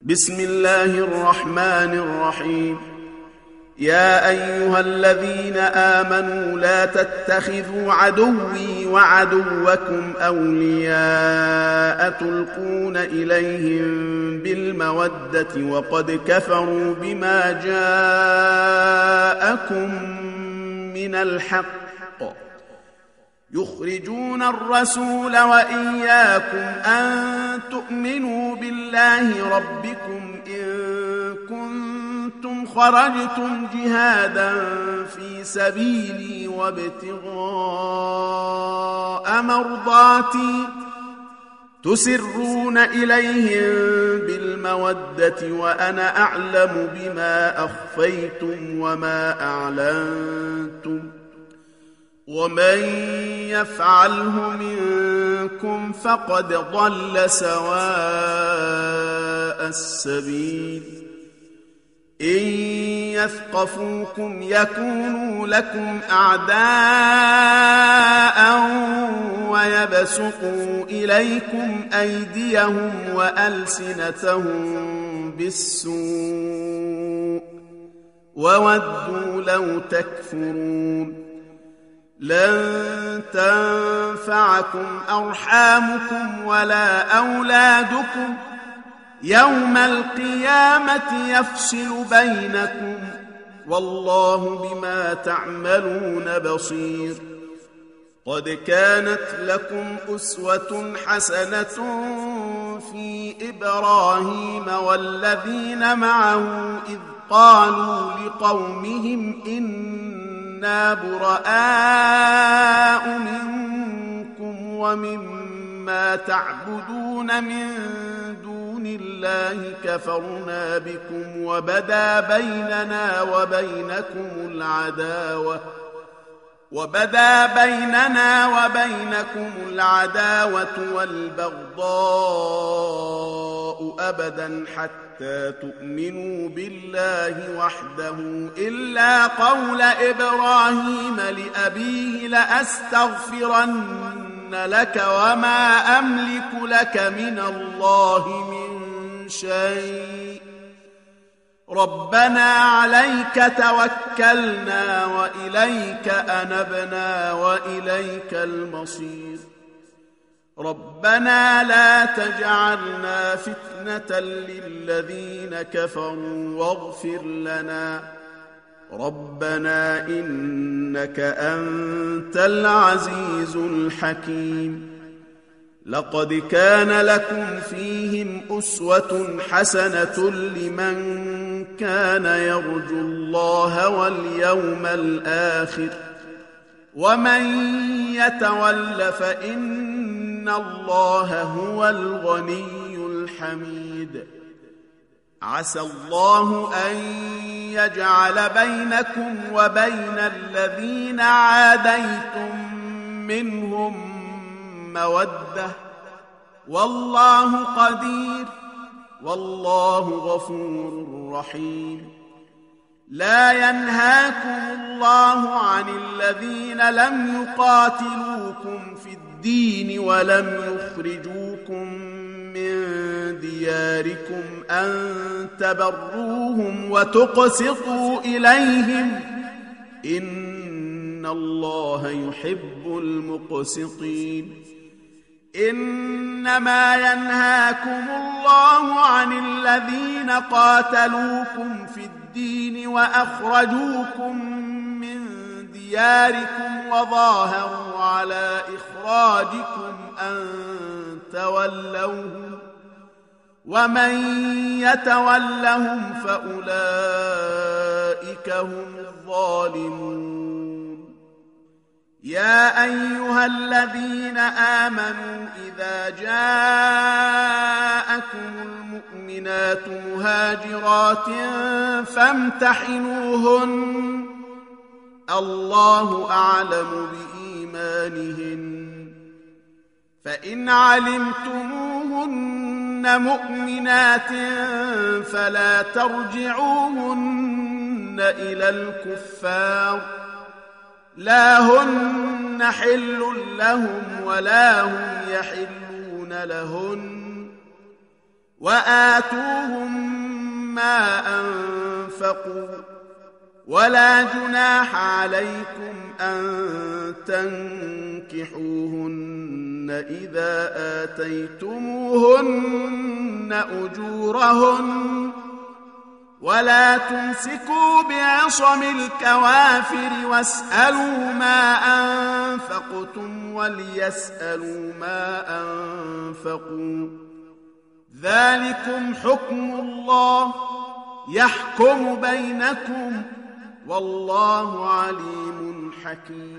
بسم الله الرحمن الرحيم. يا أيها الذين آمنوا لا تتخذوا عدوي وعدوكم أولياء تلقون إليهم بالمودة وقد كفروا بما جاءكم من الحق يخرجون الرسول وإياكم أن تؤمنوا بالله ربكم إن كنتم خرجتم جهادا في سبيلي وابتغاء مرضاتي تسرون إليهم بالمودة وأنا أعلم بما أخفيتم وما أعلنتم ومن يفعله منكم فقد ضل سواء السبيل. إن يثقفوكم يكونوا لكم أعداء ويبسطوا إليكم أيديهم وألسنتهم بالسوء وودوا لو تكفرون. لن تنفعكم أرحامكم ولا أولادكم يوم القيامة يفصل بينكم والله بما تعملون بصير. قد كانت لكم أسوة حسنة في إبراهيم والذين معه إذ قالوا لقومهم إنا براء منكم ومما تعبدون من دون الله كفرنا بكم وبدا بيننا وبينكم العداوة والبغضاء أبدا حتى تؤمنوا بالله وحده إلا قول إبراهيم لأبيه لأستغفرن لك وما أملك لك من الله من شيء ربنا عليك توكلنا وإليك أنبنا وإليك المصير. ربنا لا تجعلنا فتنة للذين كفروا واغفر لنا ربنا إنك أنت العزيز الحكيم. لقد كان لكم فيهم أسوة حسنة لمن كان يرجو الله واليوم الآخر ومن يتول فإن الله هو الغني الحميد. عسى الله أن يجعل بينكم وبين الذين عاديتم منهم مودة والله قدير والله غفور رحيم. لا ينهاكم الله عن الذين لم يقاتلوكم في الدين ولم يخرجوكم من دياركم أن تبروهم وتقسطوا إليهم إن الله يحب المقسطين. إنما ينهاكم الله عن الذين قاتلوكم في الدين وأخرجوكم من دياركم وظاهروا على إخراجكم أن تولوهم ومن يتولهم فأولئك هم الظالمون. يا أيها الذين آمنوا إذا جاءكم المؤمنات مهاجرات فامتحنوهن الله أعلم بإيمانهن فإن علمتموهن مؤمنات فلا ترجعوهن إلى الكفار لا هن حل لهم ولا هم يحلون لهن وآتوهم ما أنفقوا ولا جناح عليكم أن تنكحوهن إذا آتيتموهن أجورهن ولا تمسكوا بعصم الكوافر واسألوا ما أنفقتم وليسألوا ما أنفقوا ذلكم حكم الله يحكم بينكم والله عليم حكيم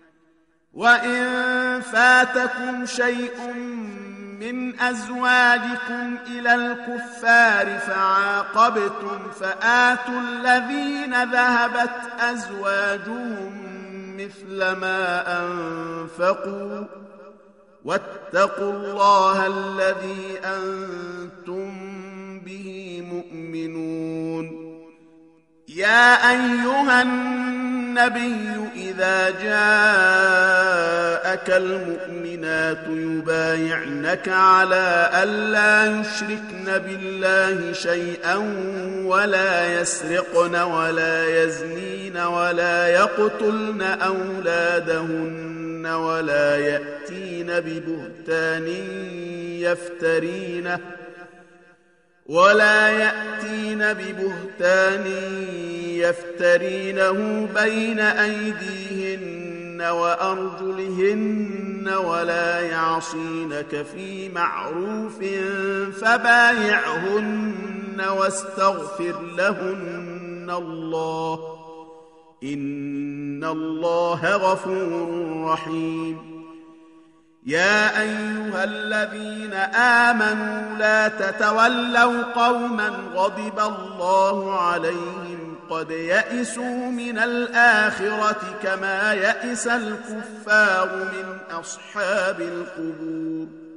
وإن فاتكم شيء من أزواجكم إلى الكفار فعاقبتم فآتوا الذين ذهبت أزواجهم مثل ما أنفقوا واتقوا الله الذي أنتم به مؤمنون يا أيها النبي إذا جاءك المؤمنات يبايعنك على ألا يشركن بالله شيئا ولا يسرقن ولا يزنين ولا يقتلن أولادهن ولا يأتين ببهتان يفترينه بين أيديهن وأرجلهن ولا يعصينك في معروف فبايعهن واستغفر لهن الله إن الله غفور رحيم يا أيها الذين آمنوا لا تتولوا قوما غضب الله عليهم قد يئسوا من الآخرة كما يئس الكفار من أصحاب القبور